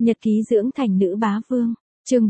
Nhật ký dưỡng thành nữ bá vương. Chương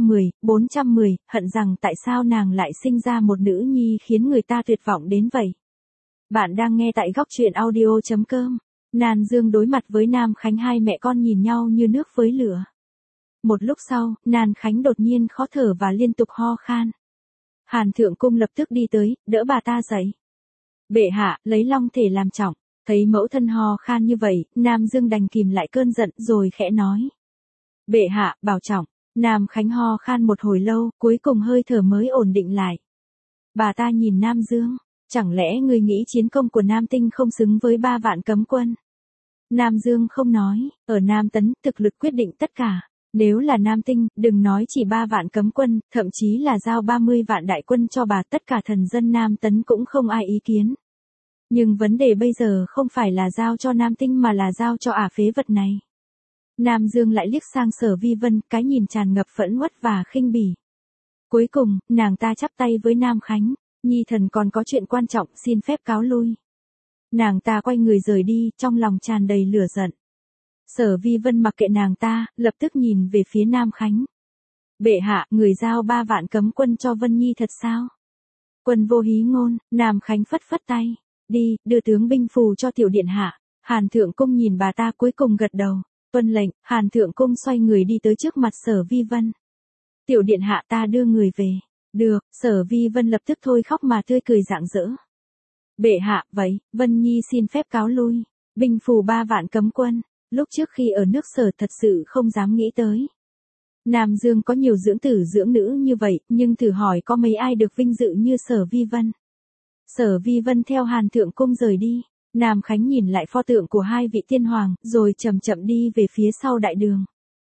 410, hận rằng tại sao nàng lại sinh ra một nữ nhi khiến người ta tuyệt vọng đến vậy. Bạn đang nghe tại góc truyện audio.com. Nan Dương đối mặt với Nam Khánh, hai mẹ con nhìn nhau như nước với lửa. Một lúc sau, Nan Khánh đột nhiên khó thở và liên tục ho khan. Hàn Thượng Cung lập tức đi tới, đỡ bà ta dậy. Bệ hạ, lấy long thể làm trọng. Thấy mẫu thân ho khan như vậy, Nam Dương đành kìm lại cơn giận rồi khẽ nói. Bệ hạ, bảo trọng. Nam Khánh ho khan một hồi lâu, cuối cùng hơi thở mới ổn định lại. Bà ta nhìn Nam Dương, chẳng lẽ ngươi nghĩ chiến công của Nam Tinh không xứng với 3 vạn cấm quân? Nam Dương không nói, ở Nam Tấn, thực lực quyết định tất cả. Nếu là Nam Tinh, đừng nói chỉ 3 vạn cấm quân, thậm chí là giao 30 vạn đại quân cho bà, tất cả thần dân Nam Tấn cũng không ai ý kiến. Nhưng vấn đề bây giờ không phải là giao cho Nam Tinh mà là giao cho ả phế vật này. Nam Dương lại liếc sang Sở Vi Vân, cái nhìn tràn ngập phẫn uất và khinh bỉ. Cuối cùng, nàng ta chắp tay với Nam Khánh, nhi thần còn có chuyện quan trọng, xin phép cáo lui. Nàng ta quay người rời đi, trong lòng tràn đầy lửa giận. Sở Vi Vân mặc kệ nàng ta, lập tức nhìn về phía Nam Khánh. Bệ hạ, người giao 3 vạn cấm quân cho Vân Nhi thật sao? Quân vô hí ngôn, Nam Khánh phất phất tay. Đi, đưa tướng binh phù cho tiểu điện hạ. Hàn Thượng Cung nhìn bà ta cuối cùng gật đầu. Tuân lệnh, Hàn Thượng Cung xoay người đi tới trước mặt Sở Vi Vân. Tiểu điện hạ, ta đưa người về. Được, Sở Vi Vân lập tức thôi khóc mà tươi cười rạng rỡ. Bệ hạ, vậy, Vân Nhi xin phép cáo lui. Binh phù 3 vạn cấm quân. Lúc trước khi ở nước Sở thật sự không dám nghĩ tới. Nam Dương có nhiều dưỡng tử dưỡng nữ như vậy, nhưng thử hỏi có mấy ai được vinh dự như Sở Vi Vân. Sở Vi Vân theo Hàn Thượng Cung rời đi. Nam Khánh nhìn lại pho tượng của hai vị tiên hoàng, rồi chậm chậm đi về phía sau đại đường.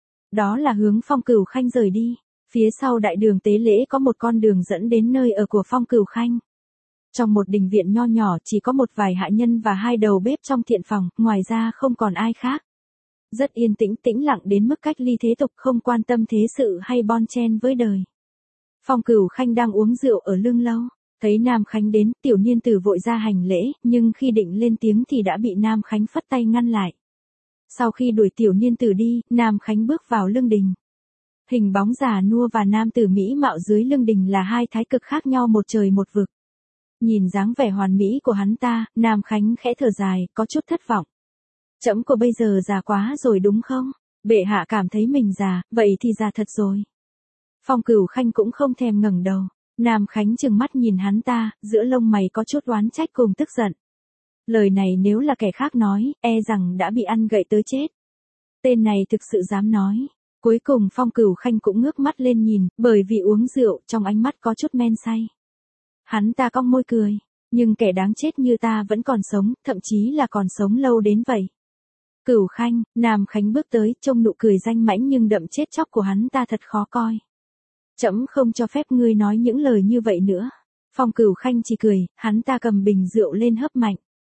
Đó là hướng Phong Cửu Khanh rời đi. Phía sau đại đường tế lễ có một con đường dẫn đến nơi ở của Phong Cửu Khanh. Trong một đình viện nho nhỏ chỉ có một vài hạ nhân và 2 đầu bếp trong thiện phòng, ngoài ra không còn ai khác. Rất yên tĩnh, tĩnh lặng đến mức cách ly thế tục, không quan tâm thế sự hay bon chen với đời. Phong Cửu Khanh đang uống rượu ở lương lâu. Thấy Nam Khánh đến, tiểu niên tử vội ra hành lễ, nhưng khi định lên tiếng thì đã bị Nam Khánh phất tay ngăn lại. Sau khi đuổi tiểu niên tử đi, Nam Khánh bước vào lương đình. Hình bóng già nua và nam tử mỹ mạo dưới lương đình là hai thái cực khác nhau một trời một vực. Nhìn dáng vẻ hoàn mỹ của hắn ta, Nam Khánh khẽ thở dài, có chút thất vọng. Trẫm của bây giờ già quá rồi đúng không? Bệ hạ cảm thấy mình già, vậy thì già thật rồi. Phong Cửu Khanh cũng không thèm ngẩng đầu. Nam Khánh trừng mắt nhìn hắn ta, giữa lông mày có chút oán trách cùng tức giận. Lời này nếu là kẻ khác nói, e rằng đã bị ăn gậy tới chết. Tên này thực sự dám nói. Cuối cùng Phong Cửu Khanh cũng ngước mắt lên nhìn, bởi vì uống rượu, trong ánh mắt có chút men say. Hắn ta cong môi cười, nhưng kẻ đáng chết như ta vẫn còn sống, thậm chí là còn sống lâu đến vậy. Cửu Khanh, Nam Khánh bước tới, trông nụ cười danh mãnh nhưng đậm chết chóc của hắn ta thật khó coi. Trẫm không cho phép ngươi nói những lời như vậy nữa. Phong Cửu Khanh chỉ cười, hắn ta cầm bình rượu lên hớp mạnh.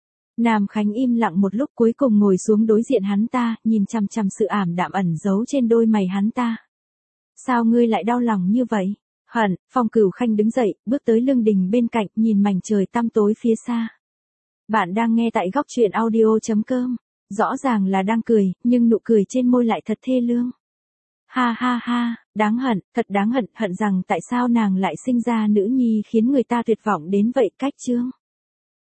Nam Khánh im lặng một lúc, cuối cùng ngồi xuống đối diện hắn ta, nhìn chằm chằm sự ảm đạm ẩn giấu trên đôi mày hắn ta. Sao ngươi lại đau lòng như vậy? Hận. Phong Cửu Khanh đứng dậy, bước tới lương đình bên cạnh, nhìn mảnh trời tăm tối phía xa. Bạn đang nghe tại góc truyện audio.com. Rõ ràng là đang cười, nhưng nụ cười trên môi lại thật thê lương. Ha ha ha, đáng hận, thật đáng hận, hận rằng tại sao nàng lại sinh ra nữ nhi khiến người ta tuyệt vọng đến vậy. Cách chương